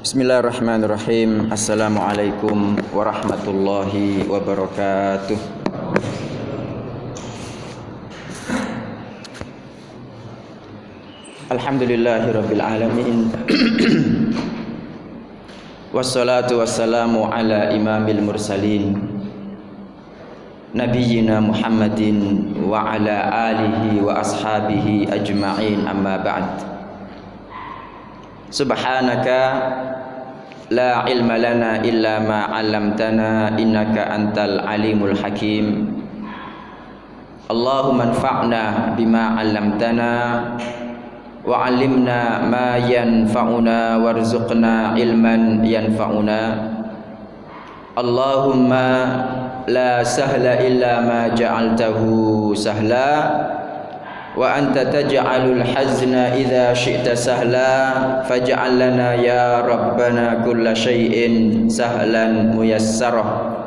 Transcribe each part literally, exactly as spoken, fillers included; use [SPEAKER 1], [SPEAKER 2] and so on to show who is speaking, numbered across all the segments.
[SPEAKER 1] Bismillahirrahmanirrahim. Assalamualaikum warahmatullahi wabarakatuh. Alhamdulillahirabbil alamin. Wassalatu wassalamu ala imamil mursalin Nabiyyina Muhammadin wa ala alihi wa ashabihi ajma'in, amma ba'd. Subhanaka la ilma lana illa ma 'allamtana innaka antal alimul hakim. Allahumma anfa'na bima 'allamtana wa 'allimna ma yanfa'una warzuqna ilman yanfa'una. Allahumma la sahla illa ma ja'altahu sahla wa anta taj'alul hazna idza syi'ta sahla faj'al lana ya rabbana kulla syai'in sahlan muyassara.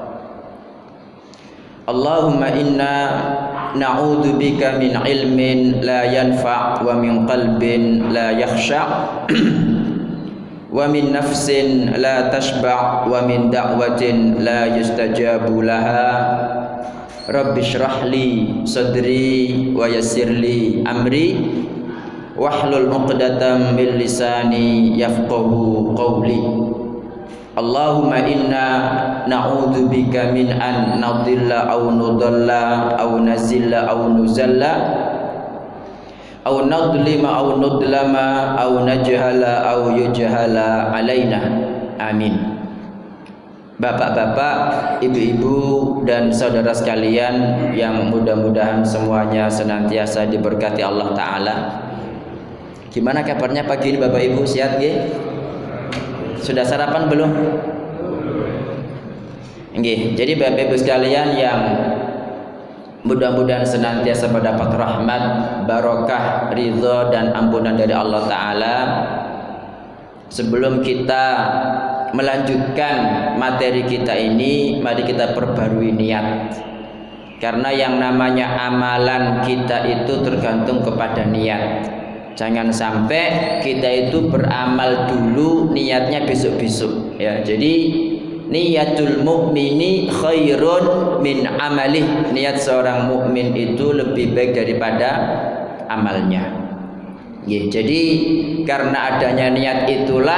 [SPEAKER 1] Allahumma inna na'udzu bika min ilmin la yanfa' wa min qalbin la yakhsha' wa min nafsin la tashba' wa min da'watin la yustajabu laha. Rabbi shrah li sadri wa yassir li amri wahlul 'uqdatam min lisani yafqahu qawli. Allahumma inna na'udzu bika min an nadilla aw nudalla aw nazilla aw nuzalla aw nadlima aw nudlama aw najhala aw yujhala alaina. Amin. Bapak-bapak, ibu-ibu, dan saudara sekalian yang mudah-mudahan semuanya senantiasa diberkati Allah Ta'ala. Gimana kabarnya pagi ini Bapak Ibu? Sehat nggih? Sudah sarapan belum? Nggih. Jadi Bapak Ibu sekalian yang mudah-mudahan senantiasa mendapat rahmat, barokah, ridho, dan ampunan dari Allah Ta'ala. Sebelum kita melanjutkan materi kita ini, mari kita perbarui niat. Karena yang namanya amalan kita itu tergantung kepada niat. Jangan sampai kita itu beramal dulu, niatnya besok-besok. Ya, jadi niatul mukmini khairun min amalih. Niat seorang mukmin itu lebih baik daripada amalnya. Ya, jadi karena adanya niat itulah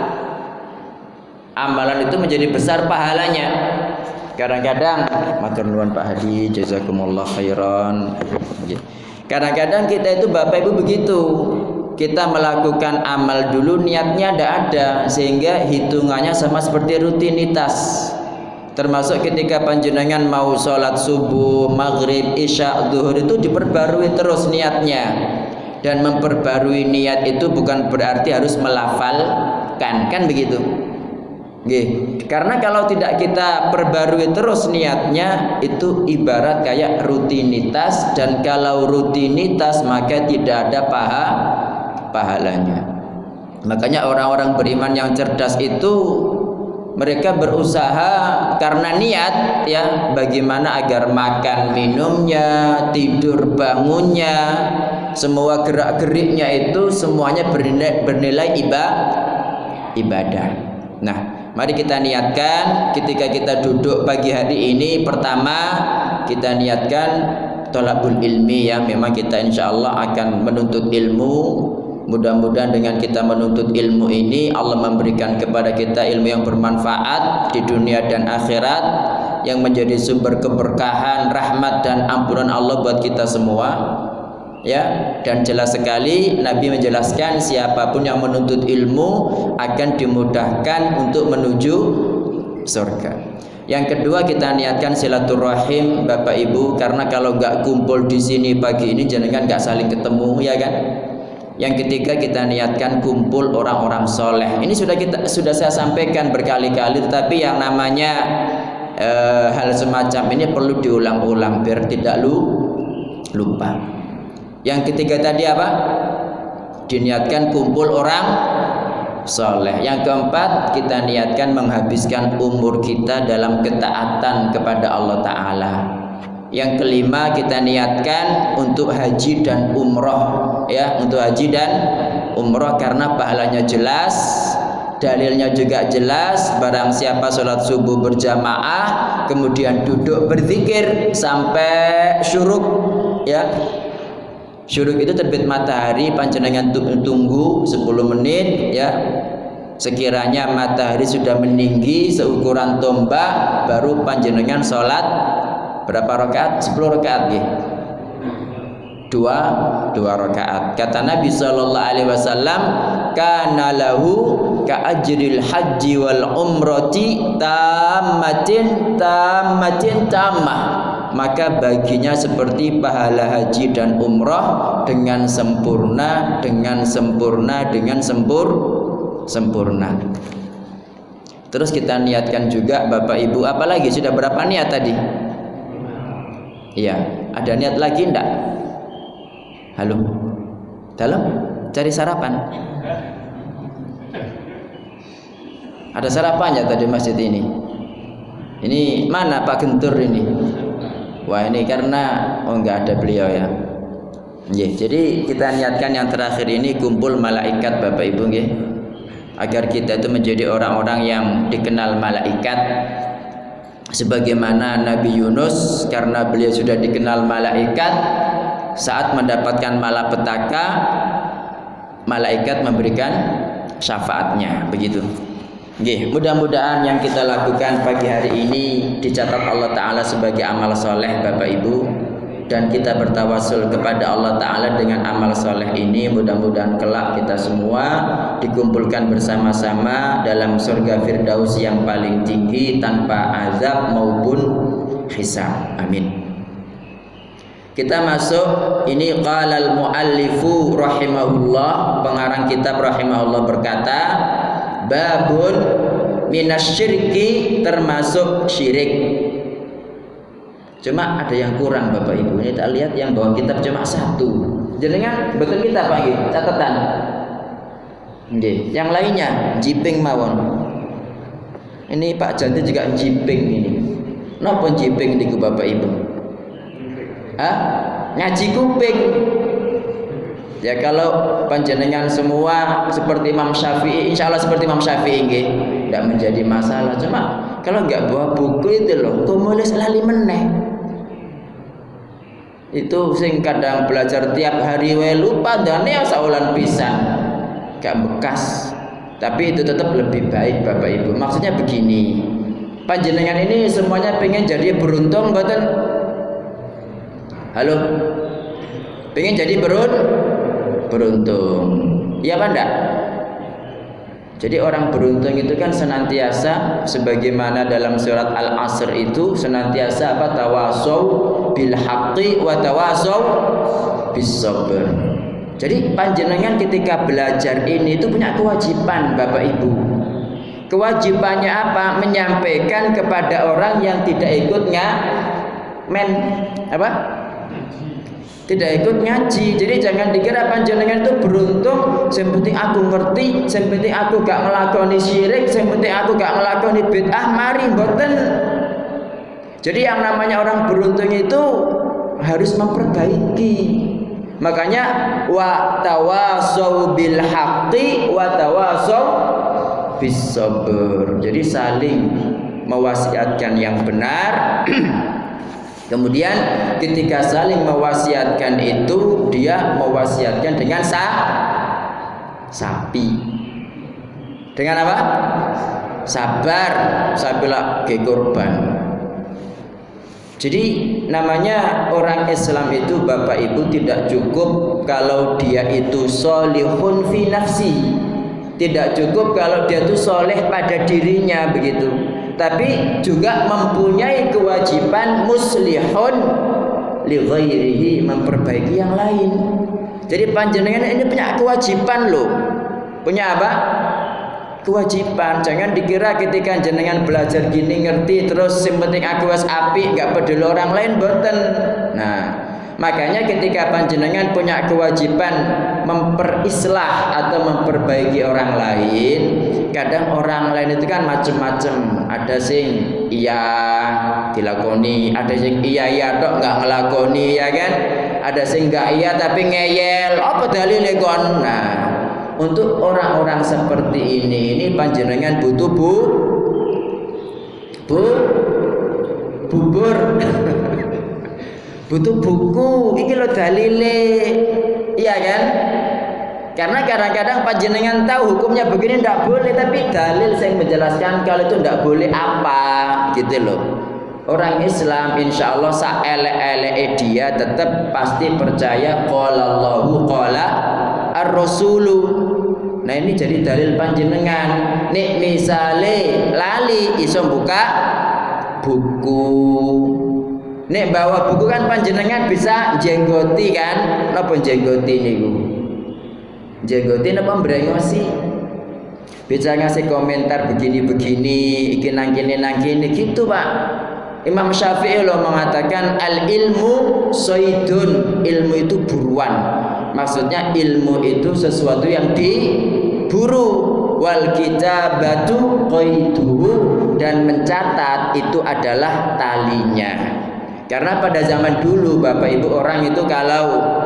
[SPEAKER 1] amalan itu menjadi besar pahalanya. Kadang-kadang matur nuwun Pak Hadi, jazakumullah khairan. Kadang-kadang kita itu Bapak Ibu begitu. Kita melakukan amal dulu, niatnya tidak ada, sehingga hitungannya sama seperti rutinitas. Termasuk ketika panjenengan mau sholat subuh, maghrib, isya, zuhur itu diperbarui terus niatnya. Dan memperbarui niat itu bukan berarti harus melafalkan, kan begitu? Nggih. Karena kalau tidak kita perbarui terus niatnya, itu ibarat kayak rutinitas, dan kalau rutinitas maka tidak ada paha pahalanya. Makanya orang-orang beriman yang cerdas itu mereka berusaha karena niat, ya, bagaimana agar makan minumnya, tidur bangunnya, semua gerak-geriknya itu semuanya bernilai, bernilai ibadah. Nah, mari kita niatkan ketika kita duduk pagi hari ini. Pertama, kita niatkan thalabul ilmi, ya. Memang kita insya Allah akan menuntut ilmu. Mudah-mudahan dengan kita menuntut ilmu ini, Allah memberikan kepada kita ilmu yang bermanfaat di dunia dan akhirat, yang menjadi sumber keberkahan, rahmat, dan ampunan Allah buat kita semua. Ya, dan jelas sekali Nabi menjelaskan siapapun yang menuntut ilmu akan dimudahkan untuk menuju surga. Yang kedua, kita niatkan silaturahim Bapak Ibu, karena kalau nggak kumpul di sini pagi ini jenengan nggak saling ketemu, ya kan? Yang ketiga, kita niatkan kumpul orang-orang soleh. Ini sudah kita sudah saya sampaikan berkali-kali, tetapi yang namanya e, hal semacam ini perlu diulang-ulang biar tidak lu lupa. Yang ketiga tadi apa? Diniatkan kumpul orang soleh. Yang keempat, kita niatkan menghabiskan umur kita dalam ketaatan kepada Allah Ta'ala. Yang kelima, kita niatkan untuk haji dan umroh, ya, untuk haji dan umroh karena pahalanya jelas, dalilnya juga jelas, barang siapa sholat subuh berjamaah kemudian duduk berzikir sampai syuruk, ya. Syuruk itu terbit matahari, panjenengan tunggu sepuluh menit, ya. Sekiranya matahari sudah meninggi seukuran tombak, baru panjenengan sholat berapa rakaat? sepuluh rakaat, ya. Dua, dua rakaat. Kata Nabi Shallallahu Alaihi Wasallam, kana lahu ka ajril haji wal umrati tamatin tamatin tamah. Maka baginya seperti pahala haji dan umrah dengan sempurna, dengan sempurna, dengan sempur, sempurna. Terus kita niatkan juga Bapak Ibu, apalagi sudah berapa niat tadi? Iya, ada niat lagi enggak? Halo, dalam cari sarapan. Ada sarapannya tadi masjid ini. Ini mana Pak Gentur ini? Wah, ini karena oh enggak ada beliau ya. Nggih, jadi kita niatkan yang terakhir ini kumpul malaikat Bapak Ibu nggih. Agar kita itu menjadi orang-orang yang dikenal malaikat. Sebagaimana Nabi Yunus, karena beliau sudah dikenal malaikat, saat mendapatkan malapetaka, malaikat memberikan syafaatnya, begitu. Nggih, mudah-mudahan yang kita lakukan pagi hari ini dicatat Allah Ta'ala sebagai amal soleh Bapak Ibu, dan kita bertawasul kepada Allah Ta'ala dengan amal soleh ini. Mudah-mudahan kelak kita semua dikumpulkan bersama-sama dalam surga Firdaus yang paling tinggi tanpa azab maupun hisab. Amin. Kita masuk, ini qalal muallifu rahimahullah, pengarang kitab rahimahullah berkata, babun minasyirki, termasuk syirik. Cuma ada yang kurang Bapak Ibu. Ini tak lihat yang bawa kitab cuma satu. Jenengan betul kita Pak nggih, catatan. Nggih, yang lainnya jiping mawon. Ini Pak Janti juga jiping ini. Napa jiping niku Bapak Ibu? Hah? Ngaji kuping. Ya kalau panjenengan semua seperti Imam Syafi'i, insya Allah seperti Imam Syafi'i nggih, tidak menjadi masalah. Cuma kalau nggak bawa buku itu loh, kok mulai lali meneh. Itu sing kadang belajar tiap hari wae lupa dan ya saulan pisan, gak bekas. Tapi itu tetap lebih baik Bapak Ibu. Maksudnya begini, panjenengan ini semuanya pengen jadi beruntung, mboten? Halo, pengen jadi berun beruntung, iya apa enggak? Jadi orang beruntung itu kan senantiasa, sebagaimana dalam surat Al-Asr itu senantiasa apa? Tawasau bil haqqi wa tawasau bis sabr. Jadi panjenengan ketika belajar ini itu punya kewajiban Bapak Ibu. Kewajibannya apa? Menyampaikan kepada orang yang tidak ikut nga men apa? Tidak ikut ngaji. Jadi jangan dikira panjenengan itu beruntung, yang penting aku ngerti, yang penting aku gak ngelakoni syirik, yang penting aku gak ngelakoni bid'ah, mari mboten. Jadi yang namanya orang beruntung itu harus memperbaiki. Makanya wa tawasau bil haqqi wa tawasau bis sabr. Jadi saling mewasiatkan yang benar. Kemudian ketika saling mewasiatkan itu, dia mewasiatkan dengan sa sapi. Dengan apa? Sabar, sabilah ke korban. Jadi namanya orang Islam itu Bapak Ibu tidak cukup kalau dia itu solihun fi nafsi. Tidak cukup kalau dia itu soleh pada dirinya begitu. Tapi juga mempunyai kewajiban muslihun li ghairihi, memperbaiki yang lain. Jadi panjenengan ini punya kewajiban loh. Punya apa? Kewajiban. Jangan dikira ketika jenengan belajar gini ngerti terus yang penting aku wis apik enggak peduli orang lain, boten. Nah, makanya ketika panjenengan punya kewajiban memperislah atau memperbaiki orang lain, kadang orang lain itu kan macam-macam. Ada sing iya dilakoni, ada sing iya iya tok enggak ngelakoni, ya kan? Ada sing enggak iya tapi ngeyel. Apa dalile kon? Nah, untuk orang-orang seperti ini ini panjenengan butuh bu bu bubur butuh buku iki lo dalile, iya kan? Karena kadang-kadang panjenengan tahu hukumnya begini tidak boleh, tapi dalil saya menjelaskan kalau itu tidak boleh apa gitu loh. Orang Islam insya Allah saele-ele dia tetap pasti percaya qala Allahu qala ar-rasulu. Nah ini jadi dalil panjenengan. Nek misale lali iso buka buku. Nek bawa buku kan panjenengan bisa jenggoti kan? Napa jenggoti niku? Jenggoti napa mbrengosi? Bisa ngasih komentar begini-begini, iki nang kene nang kene gitu, Pak. Imam Syafi'i loh mengatakan al ilmu soidun, ilmu itu buruan. Maksudnya ilmu itu sesuatu yang diburu. Wal kitabatu qaiduhu, dan mencatat itu adalah talinya. Karena pada zaman dulu Bapak Ibu orang itu kalau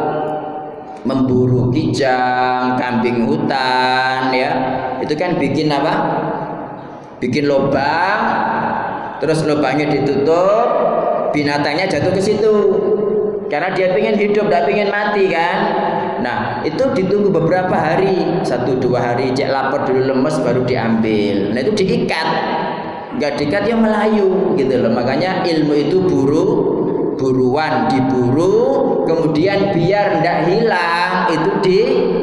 [SPEAKER 1] memburu kijang, kambing hutan ya, itu kan bikin apa? Bikin lubang, terus lubangnya ditutup, binatangnya jatuh ke situ. Karena dia pengen hidup, tidak pengen mati kan. Nah itu ditunggu beberapa hari, satu dua hari, cek lapar dulu lemes baru diambil. Nah itu diikat, nggak diikat ya melayu gitu loh. Makanya ilmu itu buru, buruan, diburu, kemudian biar tidak hilang itu di,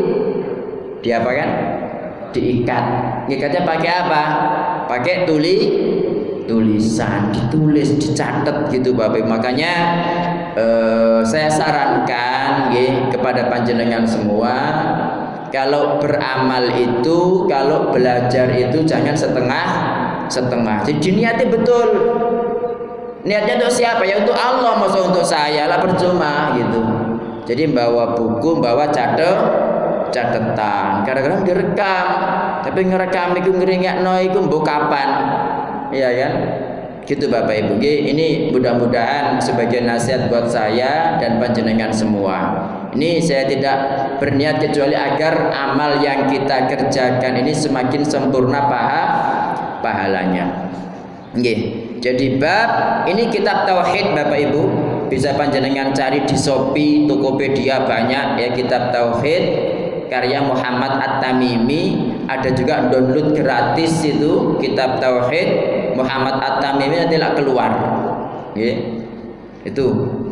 [SPEAKER 1] di apa kan? Diikat. Ngikatnya pakai apa? Pakai tuli, tulisan, ditulis, dicatat gitu Bapak. Makanya eh, saya sarankan ya, kepada panjenengan semua, kalau beramal itu, kalau belajar itu jangan setengah setengah. Jadi niatnya betul. Niatnya untuk siapa? Ya untuk Allah, masa untuk saya lah percuma gitu. Jadi bawa buku, bawa catet, catatan. Kadang-kadang direkam, tapi ngerekam itu ngeringakno itu mbok kapan? Iya kan? Gitu Bapak Ibu. Ini mudah-mudahan sebagai nasihat buat saya dan panjenengan semua. Ini saya tidak berniat kecuali agar amal yang kita kerjakan ini semakin sempurna paha pahalanya. Nggih. Jadi bab ini kitab tauhid Bapak Ibu, bisa panjenengan cari di Shopee, Tokopedia banyak ya kitab tauhid karya Muhammad At-Tamimi. Ada juga download gratis itu kitab tauhid Muhammad At-Tamimi, nanti lah keluar. Nggih. Itu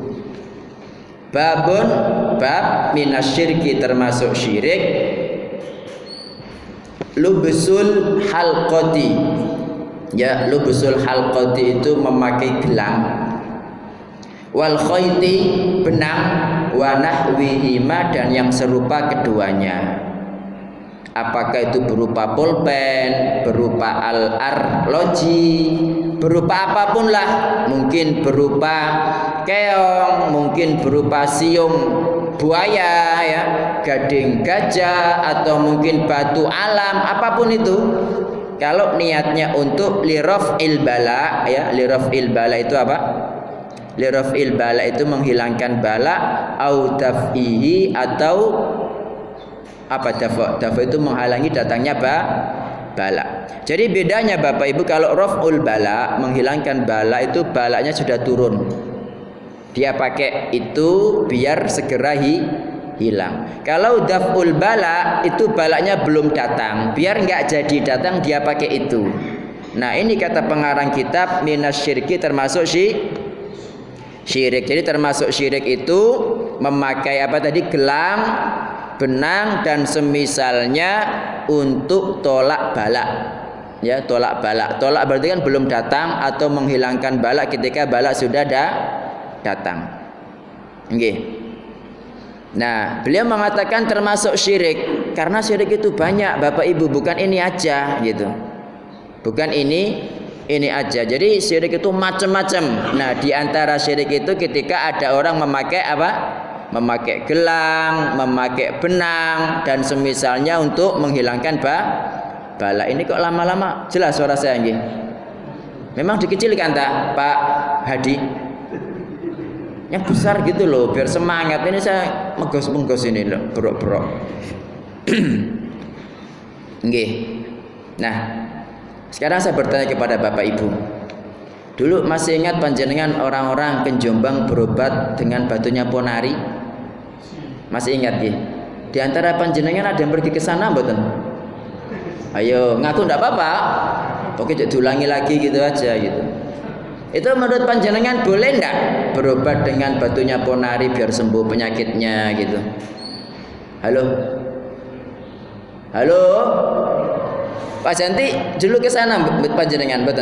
[SPEAKER 1] babun bab minasyirki, termasuk syirik lubsul halqati. Ya, lubsul halqati itu memakai gelang, wal khayti benang, wa nahwihima dan yang serupa keduanya. Apakah itu berupa pulpen, berupa al-arloji, berupa apapun lah, mungkin berupa keong, mungkin berupa siung buaya ya, gading gajah, atau mungkin batu alam, apapun itu. Kalau niatnya untuk liraf'il bala ya, liraf'il bala itu apa? Liraf'il bala itu menghilangkan bala, au daf'ihi, atau apa dafa? Dafa itu menghalangi datangnya ba, bala. Jadi bedanya Bapak Ibu, kalau raf'ul bala menghilangkan bala itu balanya sudah turun. Dia pakai itu biar segera hi, hilang. Kalau daf'ul bala itu balanya belum datang, biar nggak jadi datang dia pakai itu. Nah ini kata pengarang kitab minasyirki, termasuk syi, syirik. Jadi termasuk syirik itu memakai apa tadi, gelang, benang dan semisalnya untuk tolak bala. Ya, tolak bala. Tolak berarti kan belum datang, atau menghilangkan bala ketika bala sudah da, datang. Nggih. Nah, beliau mengatakan termasuk syirik karena syirik itu banyak Bapak Ibu, bukan ini aja gitu. Bukan ini ini aja. Jadi syirik itu macam-macam. Nah, di antara syirik itu ketika ada orang memakai apa? Memakai gelang, memakai benang dan semisalnya untuk menghilangkan ba, bala. Ini kok lama-lama jelas suara saya nggih. Memang dikecilkan tak Pak Hadi? Yang besar gitu loh, biar semangat. Ini saya megos-megos ini loh, berok-berok. Nggih. Nah, sekarang saya bertanya kepada Bapak Ibu. Dulu masih ingat panjenengan orang-orang ke Jombang berobat dengan batunya ponari? Masih ingat nggih? Di antara panjenengan ada yang pergi ke sana mboten? Ayo, ngaku ndak apa-apa. Pokoknya diulangi lagi gitu aja gitu. Itu menurut panjenengan boleh ndak berobat dengan batunya ponari biar sembuh penyakitnya gitu? Halo? Halo? Pak Janti dulu ke sana panjenengan mboten?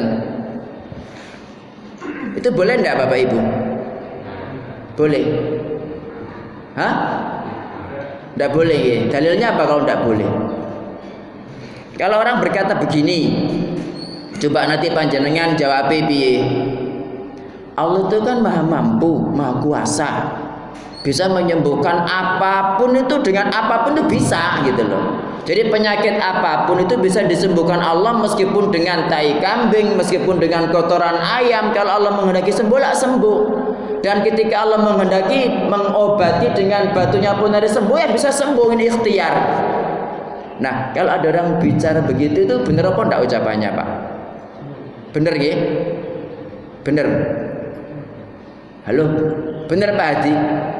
[SPEAKER 1] Itu boleh ndak Bapak Ibu? Boleh. Hah? Ndak boleh ya. Dalilnya apa kalau ndak boleh? Kalau orang berkata begini, coba nanti panjenengan jawab piye? Allah itu kan maha mampu, maha kuasa, bisa menyembuhkan apapun itu dengan apapun itu bisa gitu loh. Jadi penyakit apapun itu bisa disembuhkan Allah meskipun dengan tai kambing, meskipun dengan kotoran ayam. Kalau Allah menghendaki sembuh, lah sembuh. Dan ketika Allah menghendaki mengobati dengan batunya ponari sembuh, ya bisa sembuh, ini ikhtiar. Nah, kalau ada orang bicara begitu itu benar apa enggak ucapannya, Pak? Bener ya? Bener. Halo? Bener Pak Haji?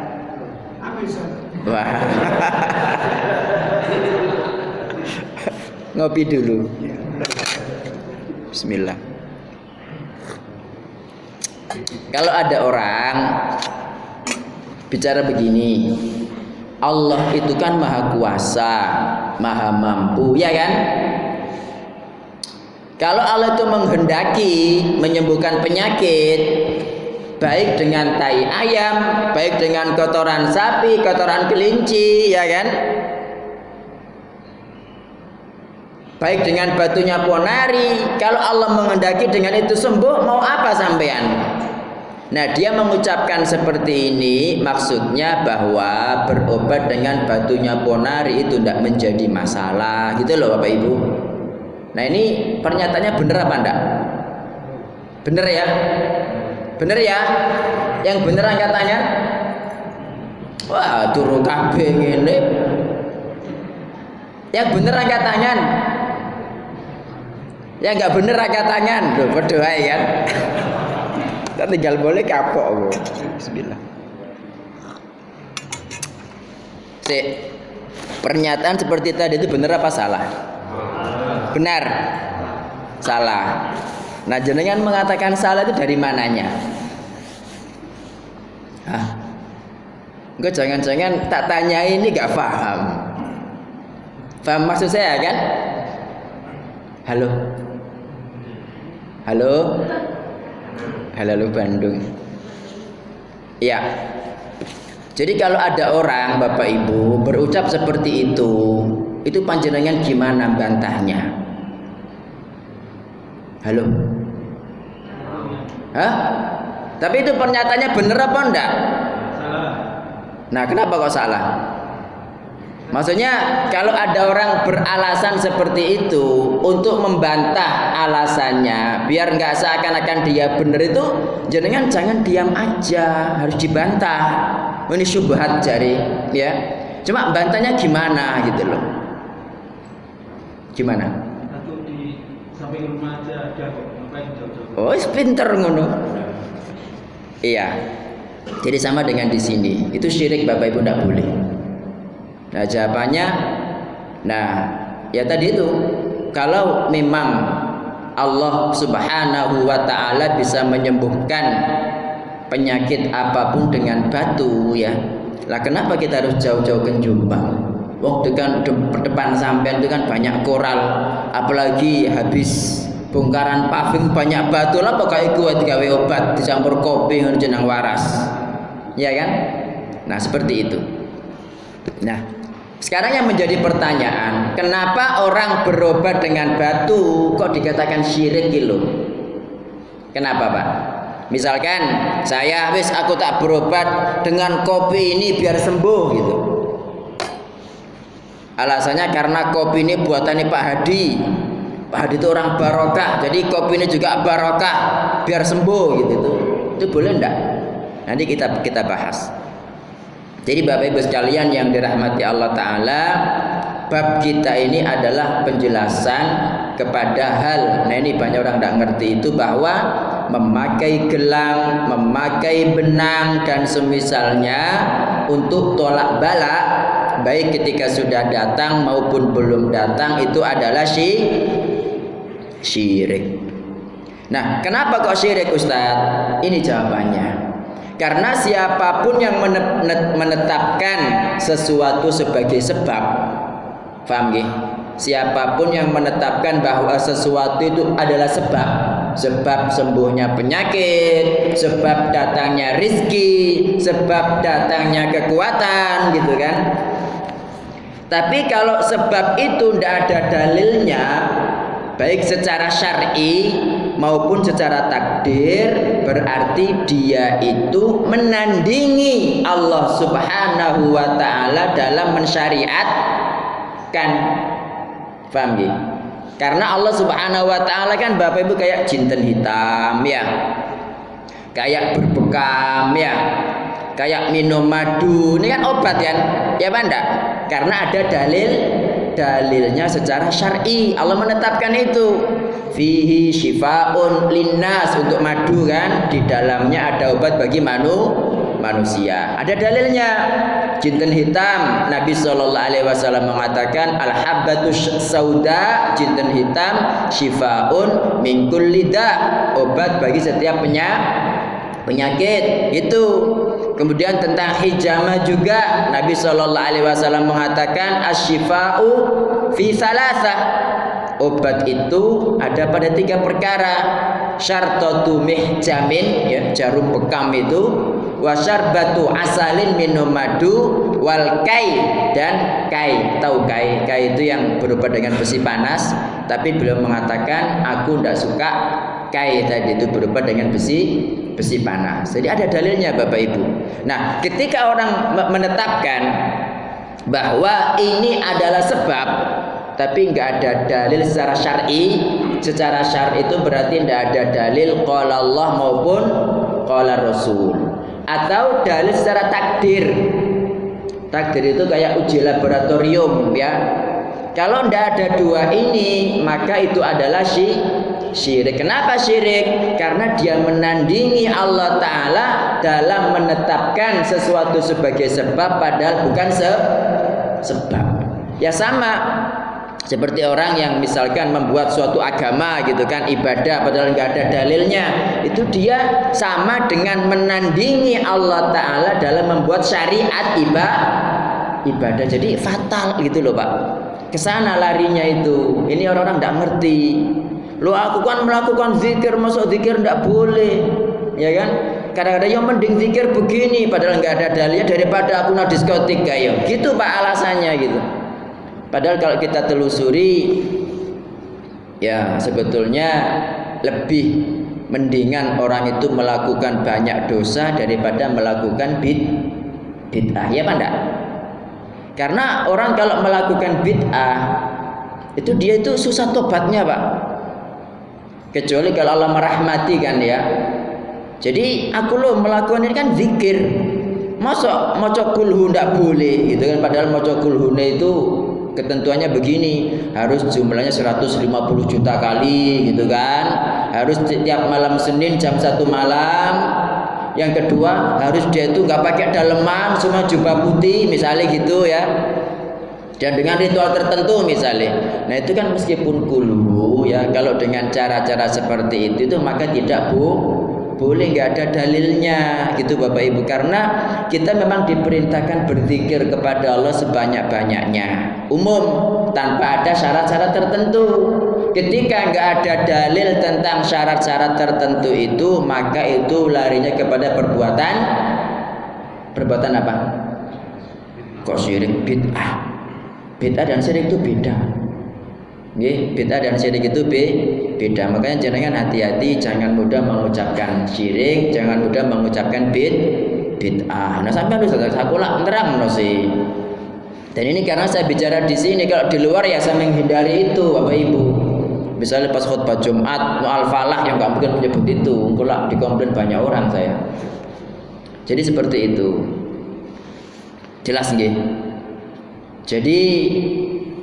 [SPEAKER 1] Wah. Ngopi dulu. Bismillah. Kalau ada orang bicara begini, Allah itu kan maha kuasa, maha mampu, ya kan? Kalau Allah itu menghendaki menyembuhkan penyakit, baik dengan tai ayam, baik dengan kotoran sapi, kotoran kelinci, ya kan? Baik dengan batunya ponari. Kalau Allah menghendaki dengan itu sembuh, mau apa sampean? Nah, dia mengucapkan seperti ini, maksudnya bahwa berobat dengan batunya ponari itu tidak menjadi masalah, gitu loh Bapak Ibu. Nah, ini pernyataannya benar apa enggak? Benar ya? Benar ya? Yang benar angkat tangan. Wah, turu kabeh ngene. Yang benar angkat tangan. Yang enggak benar angkat tangan. Loh, berdoa ya kan? Kita tinggal boleh kapok. Bismillah. Sik. Pernyataan seperti tadi itu benar apa salah? Benar. Salah. Nah, jenengan mengatakan salah itu dari mananya? Hah? Enggak, jangan-jangan tak tanya ini gak paham. Paham maksud saya kan? Halo? Halo? Halo Bandung. Ya. Jadi kalau ada orang Bapak Ibu berucap seperti itu, itu panjenengan gimana bantahnya? Halo? Hah? Tapi itu pernyataannya benar apa enggak? Salah. Nah, kenapa kok salah? Maksudnya kalau ada orang beralasan seperti itu untuk membantah alasannya biar nggak seakan-akan dia benar itu, jenengan jangan diam aja, harus dibantah. Ini syubhat jari, ya. Cuma bantahnya gimana gitu loh? Gimana?
[SPEAKER 2] Atau di samping rumah aja ada kok, ngapain jauh-jauh?
[SPEAKER 1] Oh, pinter ngono. Iya. Jadi sama dengan di sini. Itu syirik Bapak Ibu tidak boleh. Nah, jawabannya, nah, ya tadi itu, kalau memang Allah Subhanahu wa taala bisa menyembuhkan penyakit apapun dengan batu, ya. Lah kenapa kita harus jauh-jauh ke Jombang? Waktu kan depan sampean itu kan banyak koral, apalagi habis bongkaran paving banyak batu lah pokoke kuat digawe obat dicampur kopi ngono jeneng waras. Ya kan? Nah, seperti itu. Nah, sekarang yang menjadi pertanyaan, kenapa orang berobat dengan batu kok dikatakan syirik gitu? Kenapa, Pak? Misalkan saya wis aku tak berobat dengan kopi ini biar sembuh gitu. Alasannya karena kopi ini buatannya Pak Hadi. Pak Hadi itu orang barokah, jadi kopi ini juga barokah biar sembuh gitu tuh. Itu boleh enggak? Nanti kita kita bahas. Jadi Bapak Ibu sekalian yang dirahmati Allah Ta'ala, bab kita ini adalah penjelasan kepada hal. Nah ini banyak orang tidak ngerti itu, bahwa memakai gelang, memakai benang dan semisalnya untuk tolak bala, baik ketika sudah datang maupun belum datang, itu adalah syirik. Nah, kenapa kok syirik, Ustaz? Ini jawabannya. Karena siapapun yang menetapkan sesuatu sebagai sebab, paham nggih? Siapapun yang menetapkan bahwa sesuatu itu adalah sebab, sebab sembuhnya penyakit, sebab datangnya rizki, sebab datangnya kekuatan, gitu kan? Tapi kalau sebab itu tidak ada dalilnya, baik secara syar'i maupun secara takdir, berarti dia itu menandingi Allah Subhanahu wa ta'ala dalam mensyariatkan. Paham ya? Karena Allah Subhanahu wa ta'ala kan Bapak Ibu kayak jinten hitam ya, kayak berbekam ya, kayak minum madu, ini kan obat kan? Ya apa enggak? Karena ada dalil, dalilnya secara syar'i. Allah menetapkan itu. Fihi syifaun linnas, untuk madu kan, di dalamnya ada obat bagi manu, manusia. Ada dalilnya. Jinten hitam, Nabi shallallahu alaihi wasallam mengatakan al-habbatus sauda, jinten hitam, syifaun min kulli da, obat bagi setiap penyakit. Itu. Kemudian tentang hijamah juga Nabi shallallahu alaihi wasallam mengatakan asyifa'u fi salasa, obat itu ada pada tiga perkara. Syartatu mihjamin, ya, jarum bekam itu, wasyarbatu asalin minum madu, wal kai, dan kai. Tahu kai? Kai itu yang berupa dengan besi panas, tapi beliau mengatakan aku tidak suka kai tadi, itu berupa dengan besi besi panas. Jadi ada dalilnya Bapak Ibu. Nah, ketika orang menetapkan bahwa ini adalah sebab, tapi enggak ada dalil secara syar'i. Secara syar'i itu berarti tidak ada dalil qala Allah maupun qala Rasul, atau dalil secara takdir. Takdir itu kayak uji laboratorium ya. Kalau tidak ada dua ini, maka itu adalah syirik. Kenapa syirik? Karena dia menandingi Allah Ta'ala dalam menetapkan sesuatu sebagai sebab, padahal bukan se sebab. Ya sama seperti orang yang misalkan membuat suatu agama gitu kan, ibadah padahal nggak ada dalilnya, itu dia sama dengan menandingi Allah Ta'ala dalam membuat syariat ibadah. Jadi fatal gitu loh Pak. Kesana larinya itu. Ini orang-orang tidak ngerti. Lo aku kan melakukan zikir, masuk zikir tidak boleh, ya kan? Kadang-kadang yang mending zikir begini, padahal nggak ada dalilnya, daripada aku na diskotik kayak gitu Pak alasannya gitu. Padahal kalau kita telusuri, ya sebetulnya lebih mendingan orang itu melakukan banyak dosa daripada melakukan bid bid'ah, ya Pak enggak? Karena orang kalau melakukan bid'ah itu dia itu susah tobatnya Pak. Kecuali kalau Allah merahmati kan ya. Jadi aku loh melakukan ini kan zikir. Masa maca kulhu ndak boleh gitu kan, padahal maca kulhune itu ketentuannya begini, harus jumlahnya seratus lima puluh juta kali gitu kan. Harus setiap malam Senin jam satu malam. Yang kedua, harus dia itu nggak pakai daleman, cuma jubah putih misalnya gitu ya. Dan dengan ritual tertentu misalnya. Nah itu kan meskipun kulhu ya, kalau dengan cara-cara seperti itu, itu maka tidak bu, boleh, nggak ada dalilnya gitu Bapak Ibu. Karena kita memang diperintahkan berzikir kepada Allah sebanyak-banyaknya, umum, tanpa ada syarat-syarat tertentu. Ketika nggak ada dalil tentang syarat-syarat tertentu itu, maka itu larinya kepada perbuatan perbuatan apa? Kok syirik, bid'ah. Bid'ah dan syirik itu beda. Nggih, bid'ah dan syirik itu beda. Makanya jangan hati-hati, jangan mudah mengucapkan syirik, jangan mudah mengucapkan bid bid'ah. Nah, sampai harus sekolah terang no sih. Dan ini karena saya bicara di sini, kalau di luar ya saya menghindari itu Bapak Ibu. Misalnya pas khutbah Jumat, Al-Falah yang nggak mungkin menyebut itu, kalau dikomplain banyak orang saya. Jadi seperti itu. Jelas nggih? Jadi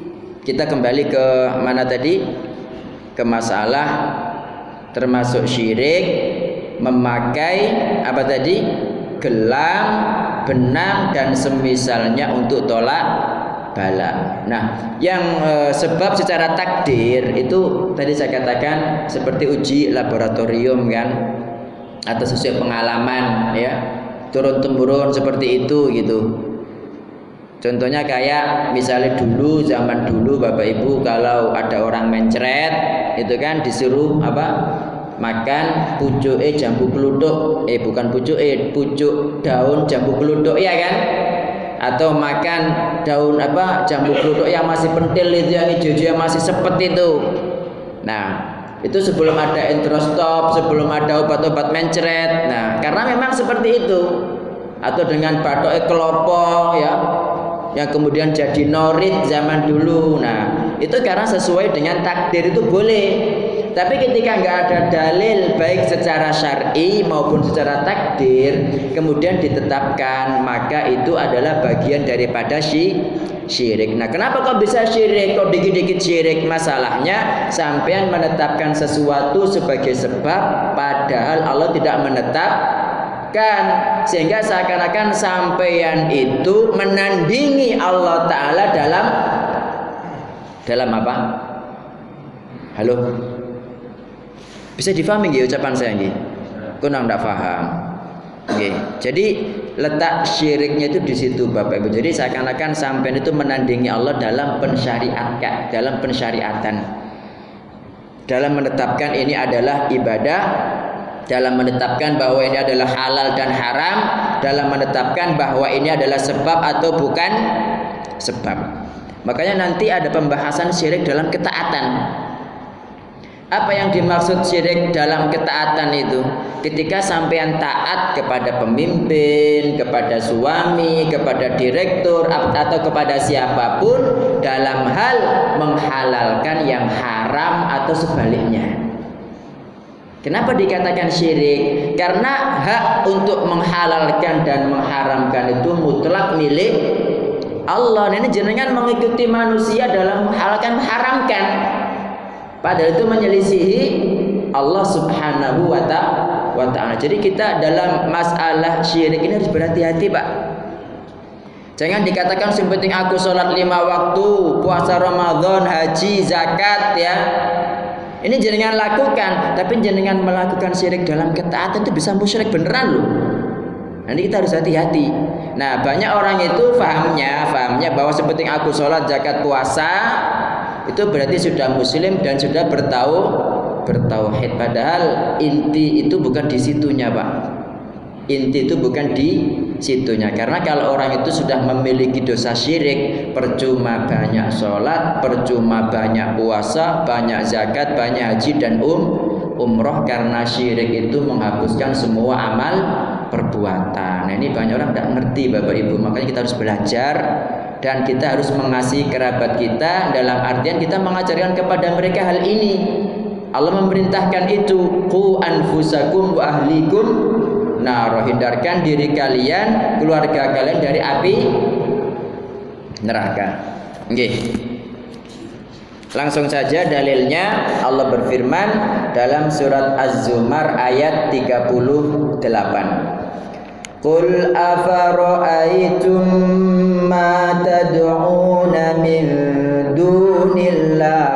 [SPEAKER 1] kita kembali ke mana tadi? Ke masalah termasuk syirik memakai apa tadi? Gelang, benang dan semisalnya untuk tolak bala. Nah, yang e, sebab secara takdir itu tadi saya katakan seperti uji laboratorium kan, atau sesuai pengalaman ya, turun temurun seperti itu gitu. Contohnya kayak misalnya dulu, zaman dulu Bapak Ibu kalau ada orang mencret itu kan disuruh apa? Makan pucuk eh jambu peluduk, eh bukan pucuk eh pucuk daun jambu peluduk ya kan? Atau makan daun apa jambu peluduk yang masih pentil itu, yang hijau-hijau yang masih sepet itu. Nah, itu sebelum ada enterostop, sebelum ada obat-obat mencret. Nah, karena memang seperti itu. Atau dengan bathok kelopo ya, yang kemudian jadi norit zaman dulu. Nah, itu karena sesuai dengan takdir itu boleh. Tapi ketika nggak ada dalil baik secara syar'i maupun secara takdir kemudian ditetapkan, maka itu adalah bagian daripada syirik. Nah, kenapa kok bisa syirik? Kok dikit-dikit syirik? Masalahnya sampean menetapkan sesuatu sebagai sebab padahal Allah tidak menetapkan, sehingga seakan-akan sampean itu menandingi Allah Ta'ala dalam dalam apa? Halo? Bisa difahami nggih ucapan saya nggih? Kurang ndak paham. Nggih. Jadi letak syiriknya itu di situ Bapak Ibu. Jadi seakan-akan sampean itu menandingi Allah dalam pensyariatkan, dalam pensyariatan. Dalam menetapkan ini adalah ibadah, dalam menetapkan bahwa ini adalah halal dan haram, dalam menetapkan bahwa ini adalah sebab atau bukan sebab. Makanya nanti ada pembahasan syirik dalam ketaatan. Apa yang dimaksud syirik dalam ketaatan itu? Ketika sampean taat kepada pemimpin, kepada suami, kepada direktur atau kepada siapapun dalam hal menghalalkan yang haram atau sebaliknya. Kenapa dikatakan syirik? Karena hak untuk menghalalkan dan mengharamkan itu mutlak milik Allah. Ini jenengan mengikuti manusia dalam menghalalkan mengharamkan. Padahal itu menyelisihi Allah Subhanahu wa ta'ala. Jadi kita dalam masalah syirik ini harus berhati-hati, Pak. Jangan dikatakan yang penting aku sholat lima waktu, puasa Ramadan, haji, zakat ya. Ini jenengan lakukan, tapi jenengan melakukan syirik dalam ketaatan itu bisa musyrik beneran loh. Nanti kita harus hati-hati. Nah, banyak orang itu fahamnya, fahamnya bahwa yang penting aku sholat, zakat, puasa itu berarti sudah muslim dan sudah bertau bertauhid. Padahal inti itu bukan di situnya, Pak. Inti itu bukan di situnya. Karena kalau orang itu sudah memiliki dosa syirik, percuma banyak sholat, percuma banyak puasa, banyak zakat, banyak haji dan um umroh, karena syirik itu menghapuskan semua amal perbuatan. Nah, ini banyak orang tidak ngerti Bapak Ibu. Makanya kita harus belajar. Dan kita harus mengasihi kerabat kita, dalam artian kita mengajarkan kepada mereka hal ini. Allah memerintahkan itu, qu anfusakum wa ahlikum nar, hindarkan diri kalian, keluarga kalian dari api neraka. Oke. Langsung saja dalilnya, Allah berfirman dalam surat Az-Zumar ayat tiga puluh delapan. Qul afara'aytum ma tad'una min dunillah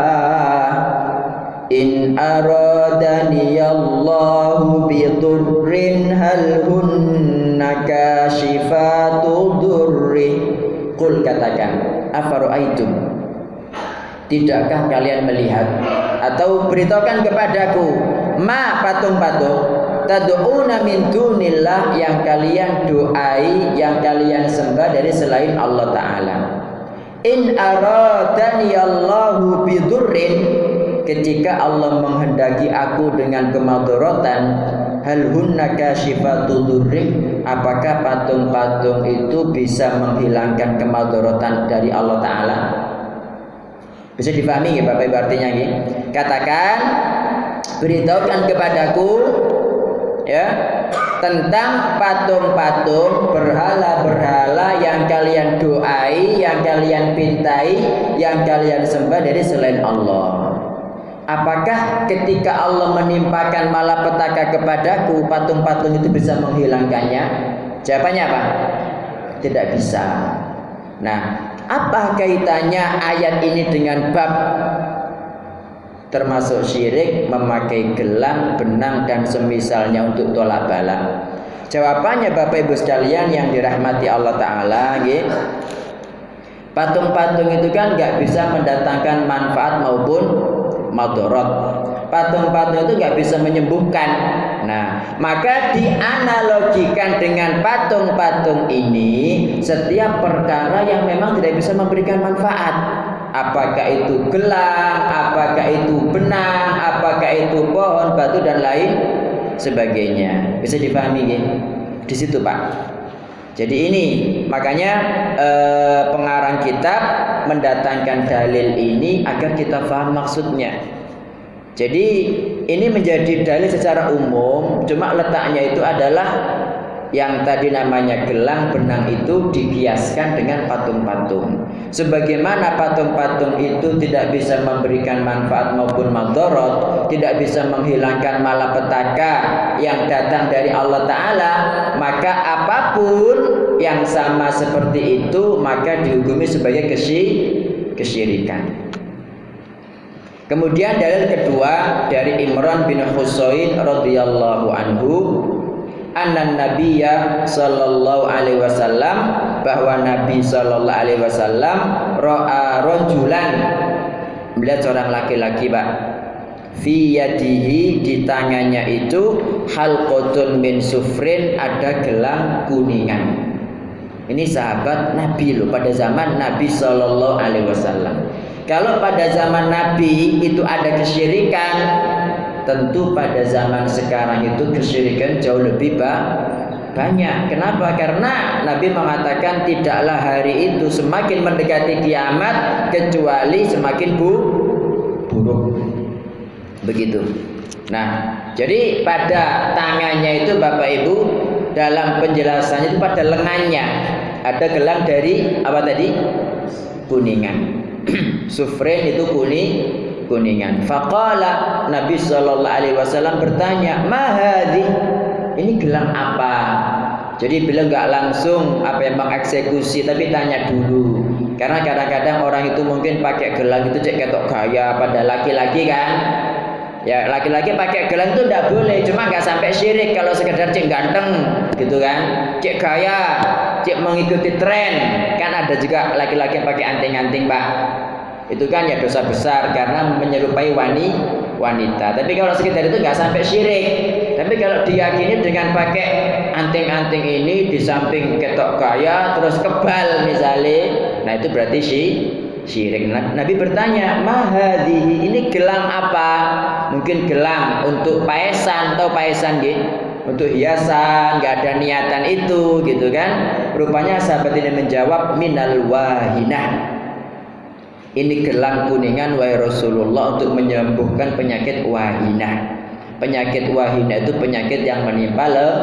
[SPEAKER 1] in aradani Allahu bidurrin hal hunna kashifatu durri. Qul, katakan, afara'aytum, tidakkah kalian melihat atau beritahukan kepadaku ma patung-patung tad'una min dunillah, yang kalian doai, yang kalian sembah dari selain Allah Ta'ala. In aradani Allahu bidurrin, ketika Allah menghendaki aku dengan kemadharatan, hal hunna kashifatu durri, apakah patung-patung itu bisa menghilangkan kemadharatan dari Allah Ta'ala? Bisa dipahami ya Bapak Ibu artinya ini? Katakan, beritahukan kepadaku ya, tentang patung-patung, berhala-berhala yang kalian doai, yang kalian pintai, yang kalian sembah dari selain Allah. Apakah ketika Allah menimpakan malapetaka kepadaku, patung-patung itu bisa menghilangkannya? Jawabannya apa? Tidak bisa. Nah, apa kaitannya ayat ini dengan bab termasuk syirik memakai gelang, benang dan semisalnya untuk tolak bala? Jawabannya Bapak Ibu sekalian yang dirahmati Allah Ta'ala, gitu. Patung-patung itu kan nggak bisa mendatangkan manfaat maupun madarat. Patung-patung itu nggak bisa menyembuhkan. Nah, maka dianalogikan dengan patung-patung ini setiap perkara yang memang tidak bisa memberikan manfaat. Apakah itu gelang, apakah itu benang, apakah itu pohon, batu dan lain sebagainya. Bisa dipahami ya? Di situ Pak. Jadi ini makanya eh, pengarang kitab mendatangkan dalil ini agar kita paham maksudnya. Jadi ini menjadi dalil secara umum, cuma letaknya itu adalah yang tadi namanya gelang, benang itu dikiaskan dengan patung-patung. Sebagaimana patung-patung itu tidak bisa memberikan manfaat maupun madarat, tidak bisa menghilangkan malapetaka yang datang dari Allah Ta'ala, maka apapun yang sama seperti itu maka dihukumi sebagai kesyirikan. Kemudian dalil kedua dari Imran bin Husain radhiyallahu anhu, anna nabiyya sallallahu alaihi wasallam, bahwa Nabi sallallahu alaihi wasallam ra'a rajulan, melihat seorang laki-laki Pak, fi yadihi, di tangannya itu halqatun min sufrin, ada gelang kuningan. Ini sahabat Nabi loh, pada zaman Nabi sallallahu alaihi wasallam. Kalau pada zaman Nabi itu ada kesyirikan, tentu pada zaman sekarang itu kesyirikan jauh lebih banyak. Kenapa? Karena Nabi mengatakan tidaklah hari itu semakin mendekati kiamat kecuali semakin bu buruk. Begitu. Nah, jadi pada tangannya itu Bapak Ibu, dalam penjelasannya itu pada lengannya ada gelang dari apa tadi? Kuningan. Sufren itu kuning, kuningan. Faqala, Nabi sallallahu alaihi wasallam bertanya, "Ma hadhi?" Ini gelang apa? Jadi beliau enggak langsung apa yang mengeksekusi, tapi tanya dulu. Karena kadang-kadang orang itu mungkin pakai gelang itu cek ketok gaya pada laki-laki kan? Ya, laki-laki pakai gelang itu enggak boleh, cuma enggak sampai syirik kalau sekedar cek ganteng gitu kan. Cek gaya, cek mengikuti tren. Kan ada juga laki-laki yang pakai anting-anting, Pak. Itu kan ya dosa besar karena menyerupai wani wanita. Tapi kalau sekedar itu nggak sampai syirik. Tapi kalau diyakini dengan pakai anting-anting ini di samping ketok gaya terus kebal misalnya, nah itu berarti syirik. Nabi bertanya, "Mahadhihi, ini gelang apa?" Mungkin gelang untuk paesan atau paesan gitu, untuk hiasan, nggak ada niatan itu gitu kan. Rupanya sahabat ini menjawab, "Minal wahinah." Ini gelang kuningan wahai Rasulullah untuk menyembuhkan penyakit wahinah. Penyakit wahinah itu penyakit yang menimpa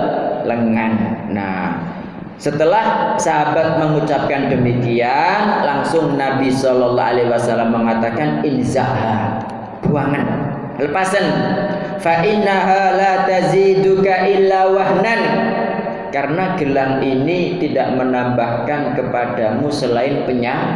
[SPEAKER 1] lengan. Nah, setelah sahabat mengucapkan demikian, langsung Nabi sallallahu alaihi wasallam mengatakan, "Inzaha, buangan, lepasan. Fa innaha la taziduka illa wahnan." Karena gelang ini tidak menambahkan kepadamu selain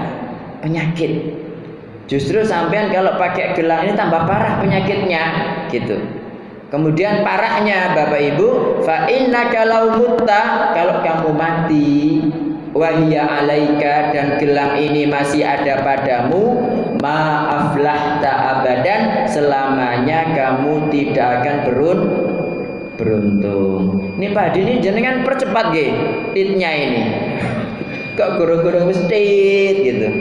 [SPEAKER 1] penyakit. Justru sampean kalau pakai gelang ini tambah parah penyakitnya, gitu. Kemudian parahnya Bapak Ibu, fa innaka law mutta, kalau kamu mati, wa hiya alaika, dan gelang ini masih ada padamu, ma aflahta abadan, selamanya kamu tidak akan berun beruntung. Ini Pak Hadi, ini jenengan percepat nggih titnya ini. Kok guru-guru mesti gitu.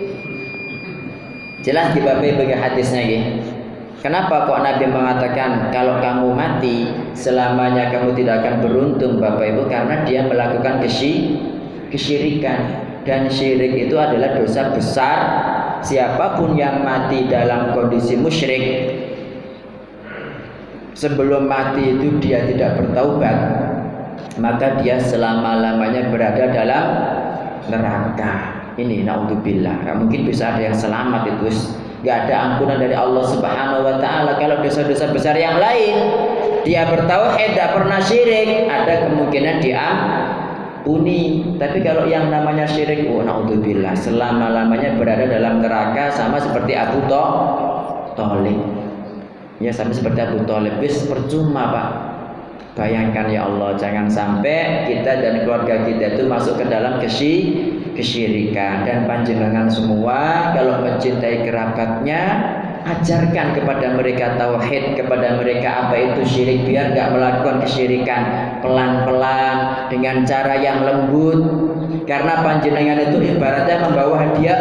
[SPEAKER 1] Jelas di Bapak Ibu hadisnya nggih. Kenapa kok Nabi mengatakan kalau kamu mati selamanya kamu tidak akan beruntung Bapak Ibu? Karena dia melakukan kesy kesyirikan, dan syirik itu adalah dosa besar. Siapapun yang mati dalam kondisi musyrik, sebelum mati itu dia tidak bertaubat, maka dia selama-lamanya berada dalam neraka. Ini naudzubillah. Gak mungkin bisa ada yang selamat itu. Gak ada ampunan dari Allah Subhanahu wa taala. Kalau dosa-dosa besar yang lain dia bertauhid, tidak pernah syirik, ada kemungkinan diampuni. Tapi kalau yang namanya syirik, oh naudzubillah, selama-lamanya berada dalam neraka, sama seperti Abu Thalib. Ya, sama seperti Abu Thalib. Wis percuma, Pak. Bayangkan ya Allah, jangan sampai kita dan keluarga kita itu masuk ke dalam kesy kesyirikan. Dan panjenengan semua kalau mencintai kerabatnya, ajarkan kepada mereka tauhid, kepada mereka apa itu syirik, biar nggak melakukan kesyirikan, pelan-pelan dengan cara yang lembut. Karena panjenengan itu ibaratnya membawa hadiah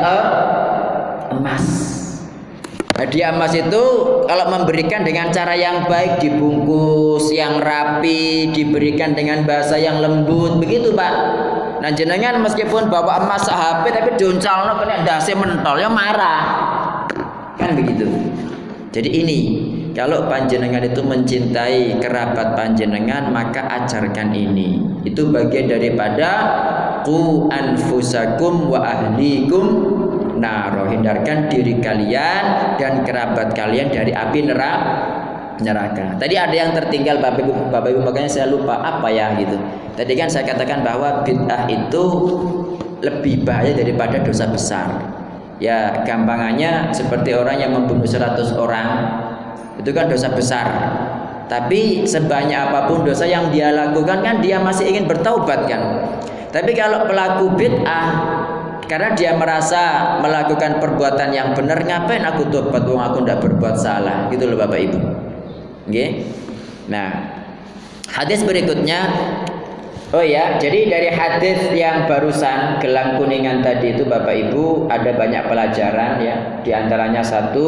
[SPEAKER 1] emas. Hadiah emas itu kalau memberikan dengan cara yang baik, dibungkus yang rapi, diberikan dengan bahasa yang lembut, begitu Pak. Nah jenengan meskipun bawa emas H P tapi diuncalno kena dasi mentol ya marah, kan begitu. Jadi ini kalau panjenengan itu mencintai kerabat panjenengan, maka ajarkan ini. Itu bagian daripada qu anfusakum wa ahlikum naro, hindarkan diri kalian dan kerabat kalian dari api neraka. Tadi ada yang tertinggal Bapak Ibu, Bapak Ibu makanya saya lupa apa ya gitu. Tadi kan saya katakan bahwa bid'ah itu lebih bahaya daripada dosa besar. Ya gampangannya seperti orang yang membunuh seratus orang, itu kan dosa besar. Tapi sebanyak apapun dosa yang dia lakukan kan dia masih ingin bertaubat kan. Tapi kalau pelaku bid'ah, karena dia merasa melakukan perbuatan yang benar, ngapain aku tobat wong aku tidak berbuat salah, gitu loh Bapak Ibu. Oke. Nah, hadis berikutnya, oh ya, jadi dari hadis yang barusan gelang kuningan tadi itu Bapak Ibu ada banyak pelajaran ya. Di antaranya satu,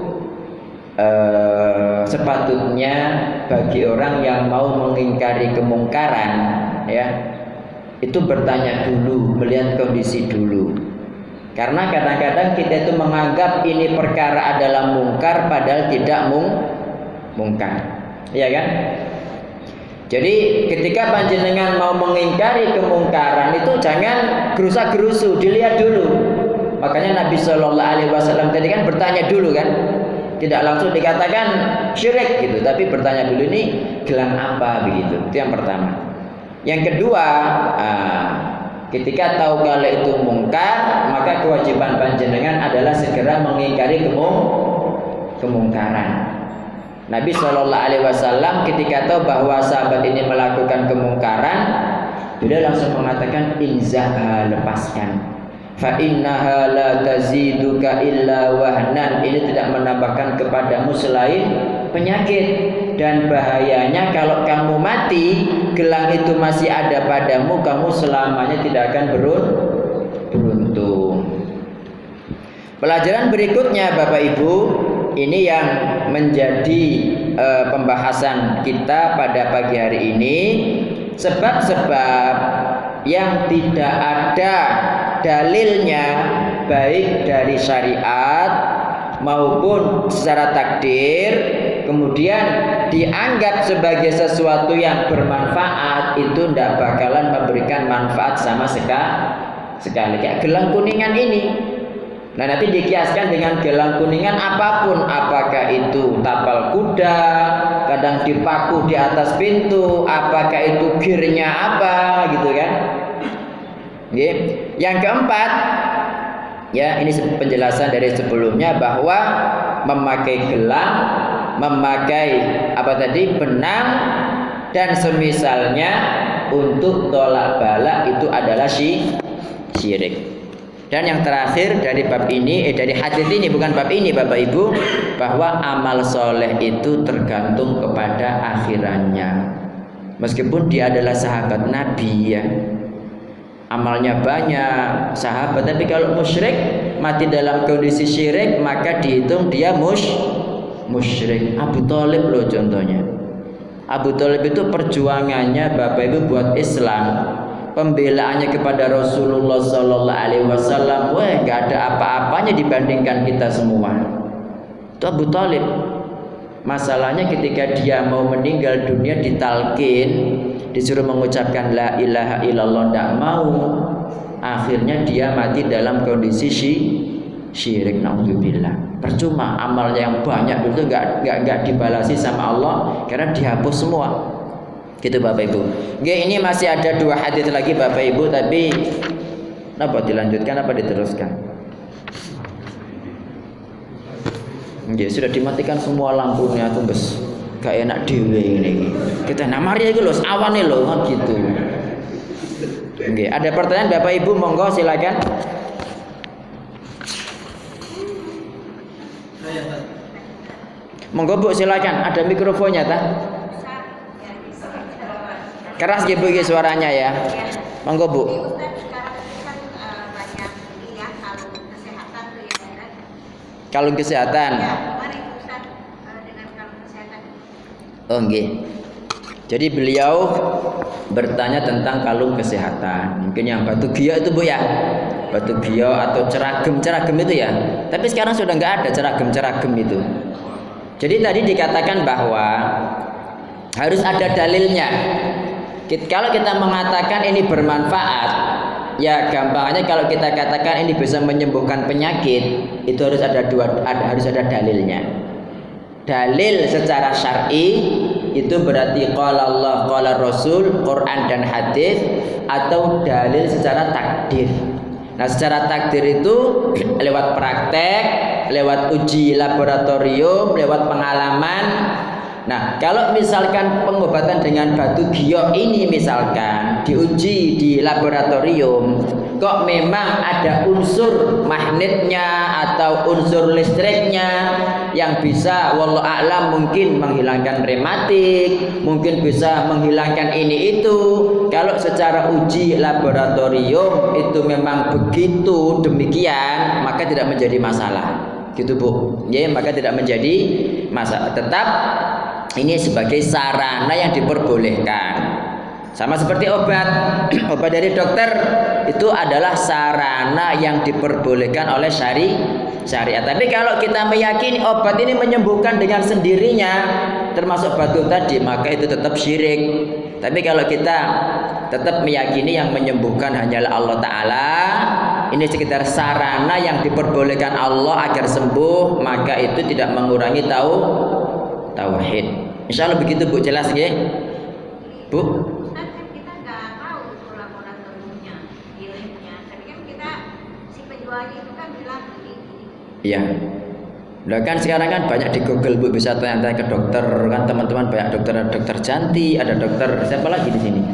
[SPEAKER 1] eh, sepatutnya bagi orang yang mau mengingkari kemungkaran ya, itu bertanya dulu, melihat kondisi dulu. Karena kadang-kadang kita itu menganggap ini perkara adalah mungkar padahal tidak mung mungkar. Iya kan? Jadi ketika panjenengan mau mengingkari kemungkaran itu jangan gerusa-gerusu, dilihat dulu. Makanya Nabi Shallallahu Alaihi Wasallam tadi kan bertanya dulu kan, tidak langsung dikatakan syirik gitu, tapi bertanya dulu ini gelang apa begitu. Itu yang pertama. Yang kedua, ah, ketika tahu kalau itu mungkar, maka kewajiban panjenengan adalah segera mengingkari kemung kemungkaran. Nabi Shallallahu Alaihi Wasallam ketika tahu bahwa sahabat ini melakukan kemungkaran, beliau langsung mengatakan inzaha, lepaskan. Fa innaha la taziduka illa wahnan. Ini tidak menambahkan kepadamu selain penyakit. Dan bahayanya kalau kamu mati, gelang itu masih ada padamu, kamu selamanya tidak akan beruntung. Pelajaran berikutnya Bapak Ibu, ini yang menjadi e, pembahasan kita pada pagi hari ini, sebab-sebab yang tidak ada dalilnya baik dari syariat maupun secara takdir, kemudian dianggap sebagai sesuatu yang bermanfaat, itu tidak bakalan memberikan manfaat sama sekali. Kayak gelang kuningan ini. Nah nanti dikiaskan dengan gelang kuningan apapun, apakah itu tapal kuda, kadang dipaku di atas pintu, apakah itu gearnya apa, gitu kan? Okay. Yang keempat, ya ini penjelasan dari sebelumnya bahwa memakai gelang, memakai apa tadi benang dan semisalnya untuk tolak bala itu adalah syirik. Dan yang terakhir dari bab ini, eh dari hadis ini, bukan bab ini Bapak Ibu, bahwa amal soleh itu tergantung kepada akhirannya. Meskipun dia adalah sahabat Nabi ya, amalnya banyak sahabat, tapi kalau musyrik mati dalam kondisi syirik maka dihitung dia mus musyrik. Abu Thalib loh contohnya. Abu Thalib itu perjuangannya Bapak Ibu buat Islam, pembelaannya kepada Rasulullah Sallallahu Alaihi Wasallam, wah nggak ada apa-apanya dibandingkan kita semua. Itu Abu Thalib. Masalahnya ketika dia mau meninggal dunia ditalkin, disuruh mengucapkan la ilaha illallah, tidak mau. Akhirnya dia mati dalam kondisi syirik, naudzubillah. Percuma amal yang banyak dulu nggak nggak nggak dibalasi sama Allah karena dihapus semua. Gitu Bapak Ibu. Oke, ini masih ada dua hadis lagi Bapak Ibu, tapi apa dilanjutkan apa diteruskan? Ya sudah dimatikan semua lampunya, aku bes gak enak dewe ini. Kita namari itu loh, awane loh kan gitu. Oke, ada pertanyaan Bapak Ibu, monggo silakan. Monggo Bu silakan, ada mikrofonnya ta? Keras gitu Bu suaranya ya. Monggo Bu. Kalung kesehatan.
[SPEAKER 3] Ya, mari Ustaz dengan kalung kesehatan.
[SPEAKER 1] Oh nggih. Jadi beliau bertanya tentang kalung kesehatan. Mungkin yang batu gio itu Bu ya. Batu gio atau ceragem-ceragem itu ya. Tapi sekarang sudah nggak ada ceragem-ceragem itu. Jadi tadi dikatakan bahwa harus ada dalilnya. Kalau kita mengatakan ini bermanfaat, ya gampangnya kalau kita katakan ini bisa menyembuhkan penyakit, itu harus ada dua, ada, harus ada dalilnya. Dalil secara syar'i itu berarti qala Allah, qala Rasul, Quran dan hadis, atau dalil secara takdir. Nah, secara takdir itu lewat praktek, lewat uji laboratorium, lewat pengalaman. Nah, kalau misalkan pengobatan dengan batu giok ini misalkan diuji di laboratorium, kok memang ada unsur magnetnya atau unsur listriknya yang bisa wallahu a'lam mungkin menghilangkan rematik, mungkin bisa menghilangkan ini itu. Kalau secara uji laboratorium itu memang begitu demikian, maka tidak menjadi masalah. Gitu Bu. Ya, maka tidak menjadi masalah. Tetap ini sebagai sarana yang diperbolehkan. Sama seperti obat. Obat dari dokter itu adalah sarana yang diperbolehkan oleh syari syariat. Tapi kalau kita meyakini obat ini menyembuhkan dengan sendirinya, termasuk batu tadi, maka itu tetap syirik. Tapi kalau kita tetap meyakini yang menyembuhkan hanyalah Allah Ta'ala, ini sekitar sarana yang diperbolehkan Allah agar sembuh, maka itu tidak mengurangi tahu tauhid. Insya Allah begitu Bu, jelas ya Bu?
[SPEAKER 3] Kan kita nggak tahu itu laboratoriumnya, ilmunya. Tapi kan kita si penjualnya itu kan bilang begini.
[SPEAKER 1] Iya. Nah kan sekarang kan banyak di Google Bu, bisa tanya-tanya ke dokter kan, teman-teman banyak dokter, ada dokter Janti, ada dokter siapa lagi di sini?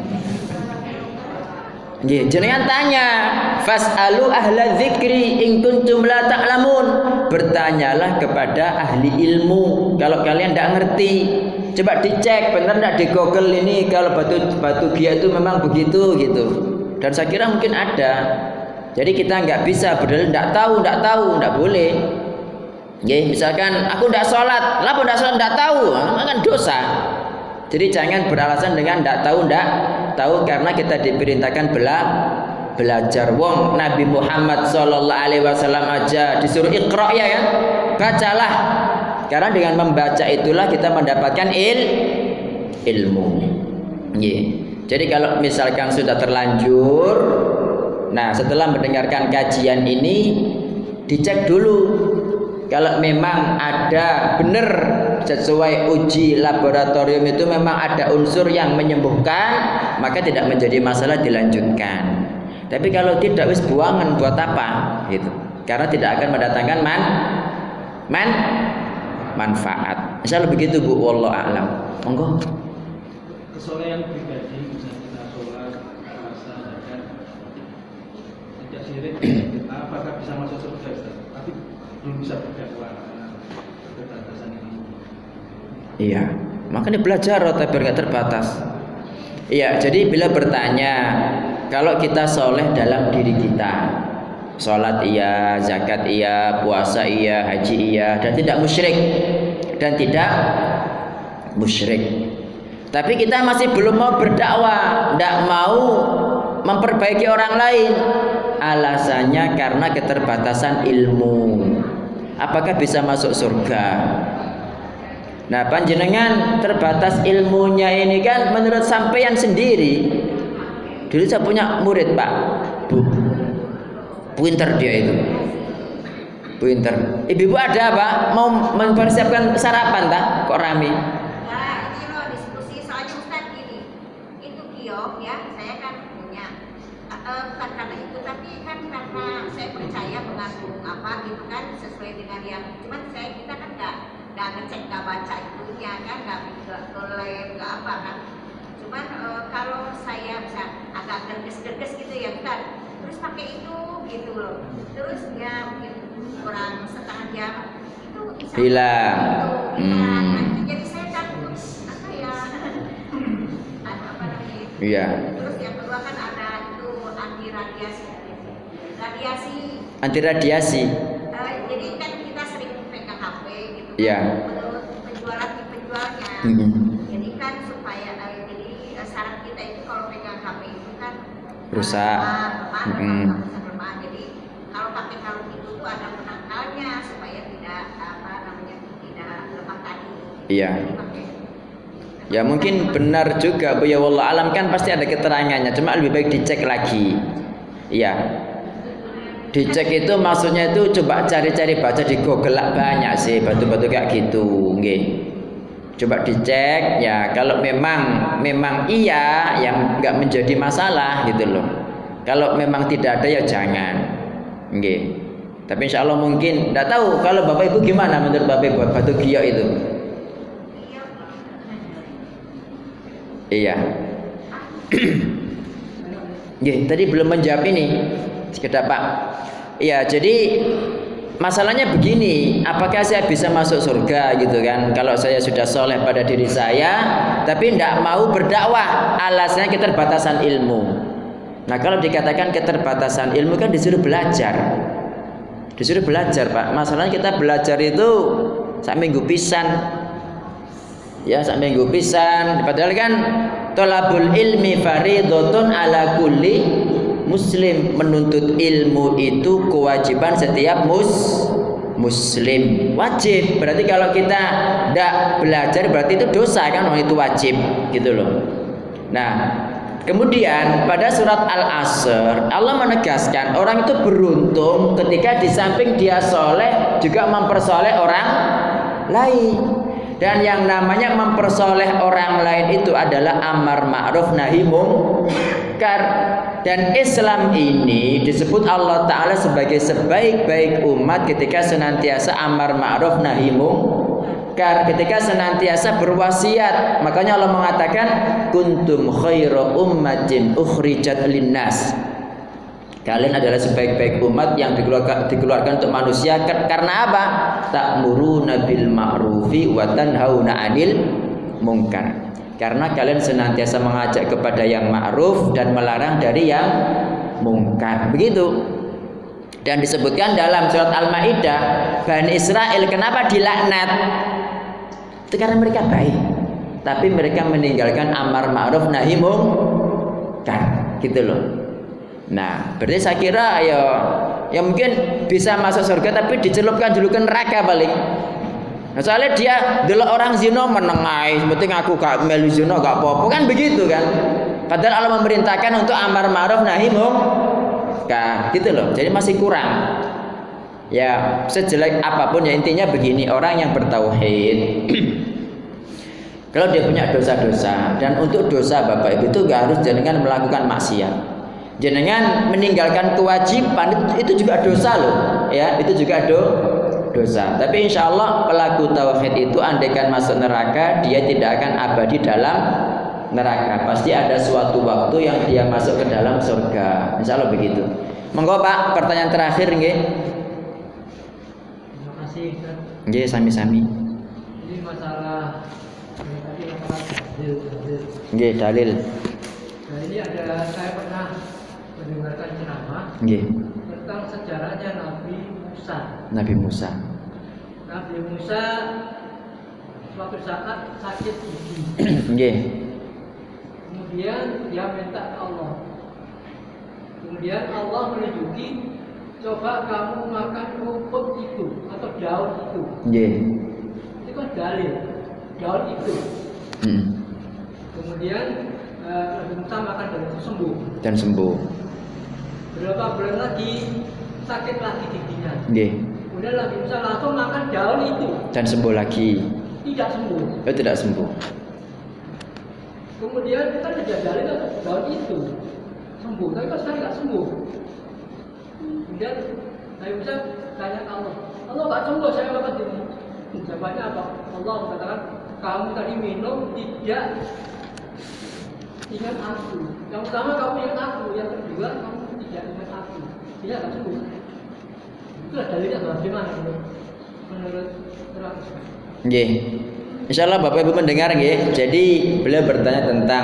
[SPEAKER 1] Nggih, jenengan tanya, fas'alu ahla dzikri in kuntum la ta'lamun. Bertanyalah kepada ahli ilmu kalau kalian tidak ngerti. Coba dicek benar enggak di Google ini kalau batu batu gia itu memang begitu gitu. Dan saya kira mungkin ada. Jadi kita nggak bisa berdalil enggak tahu, enggak tahu, enggak boleh. Nggih, misalkan aku enggak sholat, lah enggak sholat enggak tahu, kan dosa. Jadi jangan beralasan dengan tidak tahu, tidak tahu, karena kita diperintahkan bela, belajar. Wong Nabi Muhammad Sallallahu Alaihi Wasallam aja disuruh iqra ya kan, bacalah. Karena dengan membaca itulah kita mendapatkan il, ilmu. Yeah. Jadi kalau misalkan sudah terlanjur, nah setelah mendengarkan kajian ini dicek dulu. Kalau memang ada benar sesuai uji laboratorium itu memang ada unsur yang menyembuhkan, maka tidak menjadi masalah dilanjutkan. Tapi kalau tidak, wis buangan buat apa gitu. Karena tidak akan mendatangkan man man manfaat. Insyaallah begitu Bu, wallahu a'lam. Monggo.
[SPEAKER 2] Kesolehan pribadi misalnya kita sholat, puasa, zakat, tidak syirik, apakah bisa masuk surga Ustaz? Tapi belum bisa berdakwah karena keterbatasan ini.
[SPEAKER 1] Iya, makanya belajar tapi nggak terbatas. Iya, jadi bila bertanya, kalau kita soleh dalam diri kita, sholat iya, zakat iya, puasa iya, haji iya, dan tidak musyrik, dan tidak musyrik. Tapi kita masih belum mau berdakwah, tidak mau memperbaiki orang lain. Alasannya karena keterbatasan ilmu. Apakah bisa masuk surga? Nah, panjenengan terbatas ilmunya ini kan menurut sampeyan sendiri. Dulu saya punya murid, Pak. Bu. Pinter dia itu. Pinter. Ibu-ibu ada apa? Mau mempersiapkan sarapan tak? Kok rame?
[SPEAKER 3] Nah, ini loh diskusi soalnya Ustaz gini. Itu kiok ya, saya kan punya. Uh, bukan karena itu, tapi kan karena saya percaya mengandung apa gitu kan sesuai dengan yang. Cuman saya kita kan nggak nggak ngecek, nggak baca itunya kan, nggak nggak lem, nggak apa kan. Cuman uh, kalau saya bisa agak gerges-gerges gitu ya kan, terus pakai itu gitu loh. Terus ya mungkin kurang setengah jam itu bisa
[SPEAKER 1] hilang.
[SPEAKER 3] Itu,
[SPEAKER 1] Hmm.
[SPEAKER 3] hilang. Jadi saya kan apa ya apa namanya?
[SPEAKER 1] Iya.
[SPEAKER 3] Terus yang kedua kan ada itu anti radiasi. Radiasi.
[SPEAKER 1] Anti radiasi.
[SPEAKER 3] Uh, jadi kan kita sering pegang H P gitu.
[SPEAKER 1] Iya.
[SPEAKER 3] Menurut penjualan penjualnya.
[SPEAKER 1] Mm-hmm.
[SPEAKER 3] Jadi kan supaya uh, jadi uh, saran kita itu kalau pegang H P itu kan
[SPEAKER 1] rusak.
[SPEAKER 3] lemah,
[SPEAKER 1] Mm-hmm.
[SPEAKER 3] lemah, lemah. Jadi kalau pakai kalung itu tuh ada penangkalnya supaya tidak apa namanya tidak lemah tadi.
[SPEAKER 1] Iya.
[SPEAKER 3] Jadi pakai.
[SPEAKER 1] Ya mungkin benar juga Bu, ya wallah alam kan pasti ada keterangannya, cuma lebih baik dicek lagi. Iya. Dicek itu maksudnya itu coba cari-cari baca di Google lah, banyak sih batu-batu kayak gitu, nggih. Coba dicek ya, kalau memang memang iya yang nggak menjadi masalah gitu loh. Kalau memang tidak ada ya jangan. Nggih. Tapi insya Allah mungkin tidak tahu kalau Bapak Ibu gimana menurut Bapak Ibu batu giok itu. Iya. Nggih, tadi belum menjawab ini. Sekedar Pak. Iya, jadi masalahnya begini, apakah saya bisa masuk surga gitu kan? Kalau saya sudah soleh pada diri saya, tapi tidak mau berdakwah, alasannya keterbatasan ilmu. Nah, kalau dikatakan keterbatasan ilmu kan disuruh belajar, disuruh belajar Pak. Masalahnya kita belajar itu sak minggu pisan, ya sak minggu pisan. Padahal kan thalabul ilmi faridotun ala kulli muslim, menuntut ilmu itu kewajiban setiap mus muslim, wajib. Berarti kalau kita tidak belajar berarti itu dosa kan, itu wajib gitu loh. Nah, kemudian pada surat Al-Asr Allah menegaskan orang itu beruntung ketika di samping dia soleh juga mempersoleh orang lain. Dan yang namanya mempersoleh orang lain itu adalah amar ma'ruf nahi mungkar. Dan Islam ini disebut Allah Ta'ala sebagai sebaik-baik umat ketika senantiasa amar ma'ruf nahi mungkar, ketika senantiasa berwasiat. Makanya Allah mengatakan kuntum khairu ummatin ukhrijat linnas, kalian adalah sebaik-baik umat yang dikeluarkan, dikeluarkan untuk manusia. Karena apa? Ta'muruna bil ma'rufi wa tanhauna 'anil munkar. Karena kalian senantiasa mengajak kepada yang ma'ruf dan melarang dari yang mungkar. Begitu. Dan disebutkan dalam surat Al-Maidah, Bani Israel kenapa dilaknat? Itu karena mereka baik, tapi mereka meninggalkan amar ma'ruf nahi mungkar. Gitu loh. Nah, berarti saya kira ya, ya mungkin bisa masuk surga tapi dicelupkan julukan neraka paling. Nah, soalnya dia delok orang zina menengai, penting aku gak melu zina gak apa-apa kan begitu kan. Padahal Allah memerintahkan untuk amar ma'ruf nahi mungkar, gitu loh. Jadi masih kurang. Ya, sejelek apapun ya intinya begini, orang yang bertauhid kalau dia punya dosa-dosa, dan untuk dosa Bapak Ibu itu gak harus jenengan melakukan maksiat. Jenengan meninggalkan kewajiban itu juga dosa loh, ya itu juga do dosa. Tapi insya Allah pelaku tauhid itu andaikan masuk neraka dia tidak akan abadi dalam neraka. Pasti ada suatu waktu yang dia masuk ke dalam surga. Insya Allah begitu. Monggo Pak, pertanyaan terakhir nggih.
[SPEAKER 2] Terima kasih.
[SPEAKER 1] Nggih, sami-sami.
[SPEAKER 2] Ini masalah ini tadi masalah dalil, dalil.
[SPEAKER 1] Nggih, dalil.
[SPEAKER 2] Nah ini ada saya pernah mendengarkan ceramah
[SPEAKER 1] Nggih.
[SPEAKER 2] tentang sejarahnya Nabi Musa.
[SPEAKER 1] Nabi Musa.
[SPEAKER 2] Nabi Musa suatu saat sakit gigi.
[SPEAKER 1] Nggih.
[SPEAKER 2] Kemudian dia minta ke Allah. Kemudian Allah menunjuki, coba kamu makan rumput itu atau daun itu.
[SPEAKER 1] Nggih.
[SPEAKER 2] Itu kan dalil.
[SPEAKER 4] daun itu.
[SPEAKER 1] Hmm.
[SPEAKER 4] Kemudian eh, Nabi Musa makan daun itu sembuh.
[SPEAKER 1] Dan sembuh.
[SPEAKER 4] Berapa bulan lagi sakit lagi giginya.
[SPEAKER 1] Nggih.
[SPEAKER 4] Kemudian Nabi Musa langsung makan daun itu.
[SPEAKER 1] Dan sembuh lagi.
[SPEAKER 4] Tidak sembuh.
[SPEAKER 1] Oh, tidak sembuh.
[SPEAKER 4] Kemudian kita tidak dalil daun itu sembuh, tapi pas sekali nggak sembuh. Kemudian Nabi Musa tanya ke Allah, Allah nggak sembuh saya makan ini. Jawabannya apa? Allah mengatakan kamu tadi minum tidak ingat aku. Yang pertama kamu ingat aku, yang kedua kamu tidak ingat aku. Dia akan sembuh. Itulah dalilnya bagaimana menurut terang.
[SPEAKER 1] Nggih. Insyaallah Bapak Ibu mendengar nggih. Jadi beliau bertanya tentang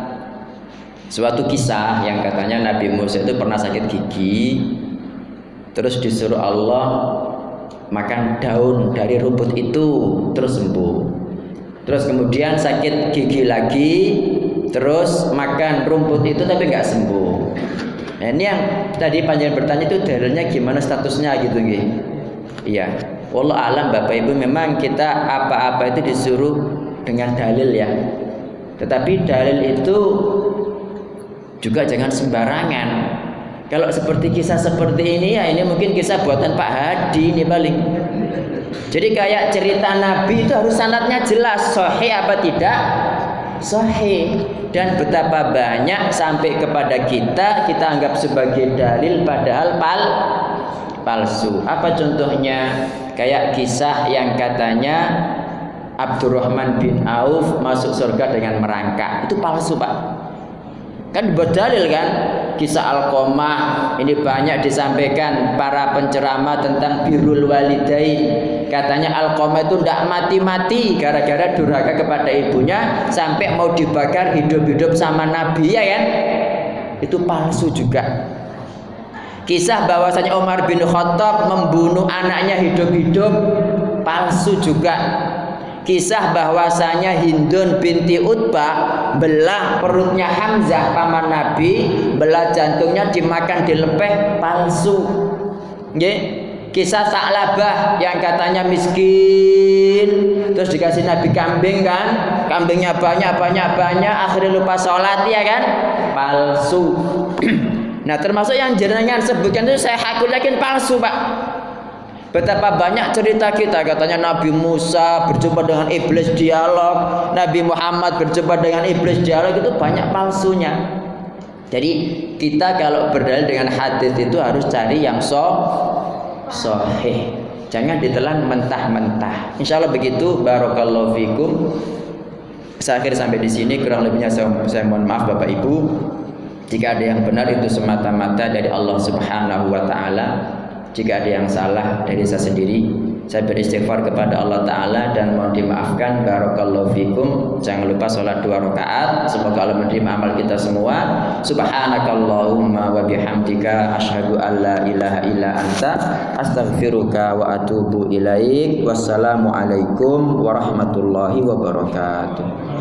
[SPEAKER 1] suatu kisah yang katanya Nabi Musa itu pernah sakit gigi, terus disuruh Allah makan daun dari rumput itu terus sembuh. Terus kemudian sakit gigi lagi, terus makan rumput itu tapi nggak sembuh. Nah, ini yang tadi panjenengan bertanya itu dalilnya gimana statusnya gitu nggih. Iya. Wallahu alam Bapak Ibu, memang kita apa-apa itu disuruh dengan dalil ya. Tetapi dalil itu juga jangan sembarangan. Kalau seperti kisah seperti ini ya ini mungkin kisah buatan Pak Hadi ini paling. Jadi kayak cerita Nabi itu harus sanadnya jelas, sahih apa tidak? Sahih. Dan betapa banyak sampai kepada kita kita anggap sebagai dalil padahal pal palsu. Apa contohnya? Kayak kisah yang katanya Abdurrahman bin Auf masuk surga dengan merangkak. Itu palsu, Pak. Kan berdalil kan? Kisah Alqamah ini banyak disampaikan para penceramah tentang birrul walidain. Katanya Alqamah itu tidak mati-mati gara-gara durhaka kepada ibunya sampai mau dibakar hidup-hidup sama Nabi, ya kan? Itu palsu juga. Kisah bahwasanya Umar bin Khattab membunuh anaknya hidup-hidup palsu juga. Kisah bahwasanya Hindun binti Utbah belah perutnya Hamzah paman Nabi, belah jantungnya dimakan dilepeh palsu. Nggih. Kisah Sa'labah yang katanya miskin terus dikasih Nabi kambing kan, kambingnya banyak banyak banyak akhirnya lupa sholat ya kan, palsu. Nah termasuk yang jenengan sebutkan itu saya aku yakin palsu, Pak. Betapa banyak cerita kita katanya Nabi Musa berjumpa dengan iblis dialog, Nabi Muhammad berjumpa dengan iblis dialog, itu banyak palsunya. Jadi kita kalau berdalil dengan hadis itu harus cari yang so sahih. Jangan ditelan mentah-mentah. Insyaallah begitu. Barakallahu fikum. Saya akhir sampai di sini, kurang lebihnya saya, saya mohon maaf Bapak Ibu. Jika ada yang benar itu semata-mata dari Allah Subhanahu wa taala. Jika ada yang salah dari saya sendiri, saya beristighfar kepada Allah taala dan mohon dimaafkan. Barakallahu fikum. Jangan lupa sholat dua rakaat. Semoga Allah menerima amal kita semua. Subhanakallahumma wa bihamdika asyhadu an la ilaha illa anta astaghfiruka wa atubu ilaik. Wassalamualaikum warahmatullahi wabarakatuh.